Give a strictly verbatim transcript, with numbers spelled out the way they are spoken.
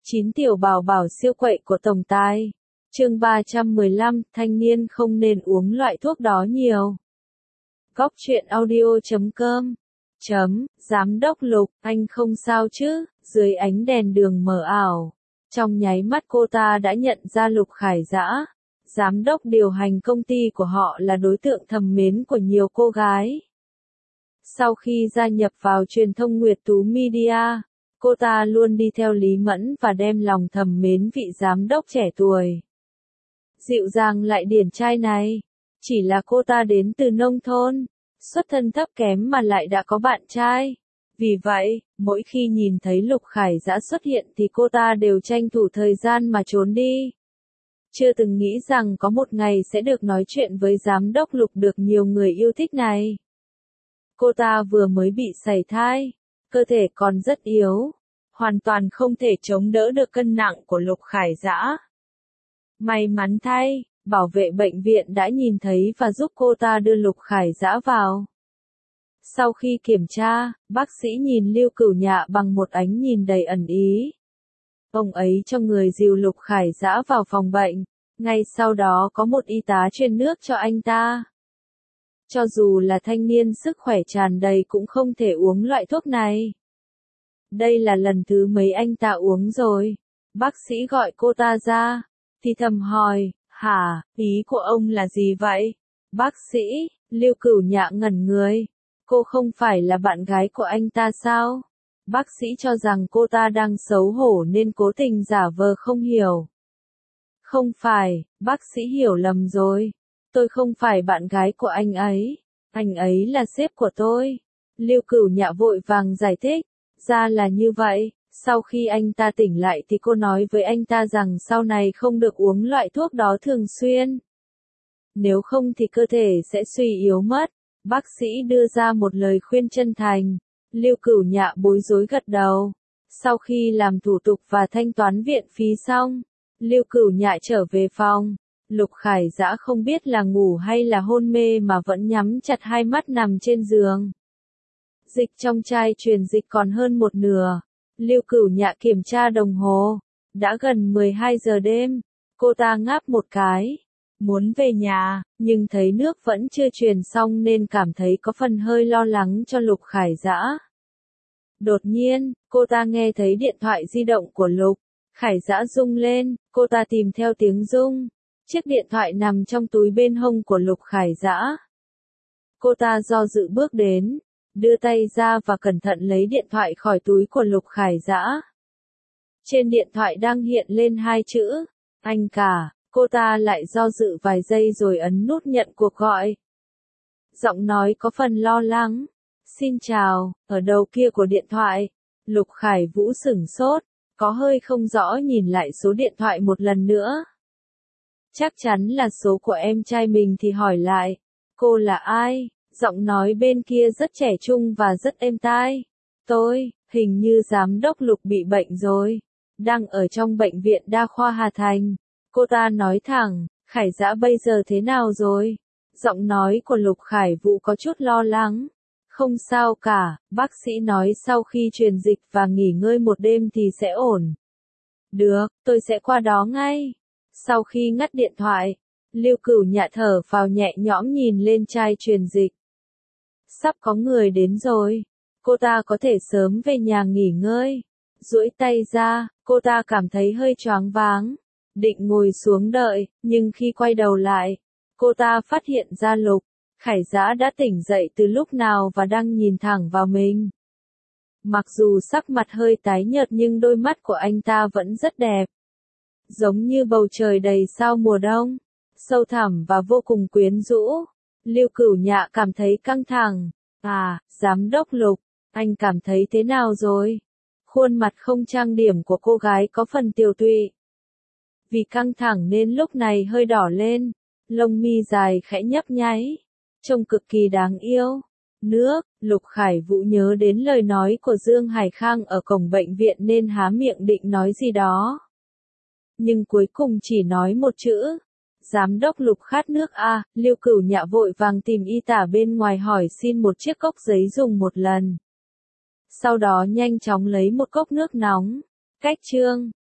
Chín tiểu bảo bảo siêu quậy của tổng tài. Chương ba trăm mười lăm, thanh niên không nên uống loại thuốc đó nhiều. Góc truyện audio chấm com. Chấm, giám đốc Lục, anh không sao chứ? Dưới ánh đèn đường mờ ảo, trong nháy mắt cô ta đã nhận ra Lục Khải Dã. Giám đốc điều hành công ty của họ là đối tượng thầm mến của nhiều cô gái. Sau khi gia nhập vào truyền thông Nguyệt Tú Media, cô ta luôn đi theo Lý Mẫn và đem lòng thầm mến vị giám đốc trẻ tuổi. Dịu dàng lại điển trai này. Chỉ là cô ta đến từ nông thôn, xuất thân thấp kém mà lại đã có bạn trai. Vì vậy, mỗi khi nhìn thấy Lục Khải Dã xuất hiện thì cô ta đều tranh thủ thời gian mà trốn đi. Chưa từng nghĩ rằng có một ngày sẽ được nói chuyện với giám đốc Lục được nhiều người yêu thích này. Cô ta vừa mới bị sảy thai, cơ thể còn rất yếu, hoàn toàn không thể chống đỡ được cân nặng của Lục Khải Dã. May mắn thay, bảo vệ bệnh viện đã nhìn thấy và giúp cô ta đưa Lục Khải Dã vào. Sau khi kiểm tra, bác sĩ nhìn Lưu Cửu Nhạ bằng một ánh nhìn đầy ẩn ý. Ông ấy cho người dìu Lục Khải Dã vào phòng bệnh, ngay sau đó có một y tá truyền nước cho anh ta. Cho dù là thanh niên sức khỏe tràn đầy cũng không thể uống loại thuốc này. Đây là lần thứ mấy anh ta uống rồi. Bác sĩ gọi cô ta ra, thì thầm hỏi, hả, ý của ông là gì vậy? Bác sĩ, Lưu Cửu Nhạ ngẩn người. Cô không phải là bạn gái của anh ta sao? Bác sĩ cho rằng cô ta đang xấu hổ nên cố tình giả vờ không hiểu. Không phải, bác sĩ hiểu lầm rồi. Tôi không phải bạn gái của anh ấy. Anh ấy là sếp của tôi. Lưu Cửu Nhạ vội vàng giải thích. Ra là như vậy. Sau khi anh ta tỉnh lại thì cô nói với anh ta rằng sau này không được uống loại thuốc đó thường xuyên. Nếu không thì cơ thể sẽ suy yếu mất. Bác sĩ đưa ra một lời khuyên chân thành. Lưu Cửu Nhạ bối rối gật đầu. Sau khi làm thủ tục và thanh toán viện phí xong, Lưu Cửu Nhạ trở về phòng. Lục Khải Dã không biết là ngủ hay là hôn mê mà vẫn nhắm chặt hai mắt nằm trên giường. Dịch trong chai truyền dịch còn hơn một nửa. Lưu Cửu Nhạ kiểm tra đồng hồ. Đã gần mười hai giờ đêm. Cô ta ngáp một cái. Muốn về nhà, nhưng thấy nước vẫn chưa truyền xong nên cảm thấy có phần hơi lo lắng cho Lục Khải Dã. Đột nhiên, cô ta nghe thấy điện thoại di động của Lục Khải Dã rung lên. Cô ta tìm theo tiếng rung. Chiếc điện thoại nằm trong túi bên hông của Lục Khải Dã. Cô ta do dự bước đến, đưa tay ra và cẩn thận lấy điện thoại khỏi túi của Lục Khải Dã. Trên điện thoại đang hiện lên hai chữ, anh cả. Cô ta lại do dự vài giây rồi ấn nút nhận cuộc gọi. Giọng nói có phần lo lắng. Xin chào, ở đầu kia của điện thoại. Lục Khải Vũ sửng sốt, có hơi không rõ nhìn lại số điện thoại một lần nữa. Chắc chắn là số của em trai mình thì hỏi lại. Cô là ai? Giọng nói bên kia rất trẻ trung và rất êm tai. Tôi, hình như giám đốc Lục bị bệnh rồi. Đang ở trong bệnh viện đa khoa Hà Thành. Cô ta nói thẳng, Khải Dã bây giờ thế nào rồi? Giọng nói của Lục Khải Vũ có chút lo lắng. Không sao cả, bác sĩ nói sau khi truyền dịch và nghỉ ngơi một đêm thì sẽ ổn. Được, tôi sẽ qua đó ngay. Sau khi ngắt điện thoại, Lưu Cửu Nhạ thở phào nhẹ nhõm nhìn lên chai truyền dịch. Sắp có người đến rồi. Cô ta có thể sớm về nhà nghỉ ngơi. Duỗi tay ra, cô ta cảm thấy hơi choáng váng. Định ngồi xuống đợi, nhưng khi quay đầu lại, cô ta phát hiện ra Lục Khải Dã đã tỉnh dậy từ lúc nào và đang nhìn thẳng vào mình. Mặc dù sắc mặt hơi tái nhợt nhưng đôi mắt của anh ta vẫn rất đẹp. Giống như bầu trời đầy sao mùa đông, sâu thẳm và vô cùng quyến rũ. Lưu Cửu Nhạ cảm thấy căng thẳng. À, giám đốc Lục, anh cảm thấy thế nào rồi? Khuôn mặt không trang điểm của cô gái có phần tiều tụy. Vì căng thẳng nên lúc này hơi đỏ lên, lông mi dài khẽ nhấp nháy, trông cực kỳ đáng yêu. Nước, Lục Khải Vũ nhớ đến lời nói của Dương Hải Khang ở cổng bệnh viện nên há miệng định nói gì đó. Nhưng cuối cùng chỉ nói một chữ. Giám đốc Lục khát nước à, Lưu Cửu Nhạ vội vàng tìm y tá bên ngoài hỏi xin một chiếc cốc giấy dùng một lần. Sau đó nhanh chóng lấy một cốc nước nóng. Cách chương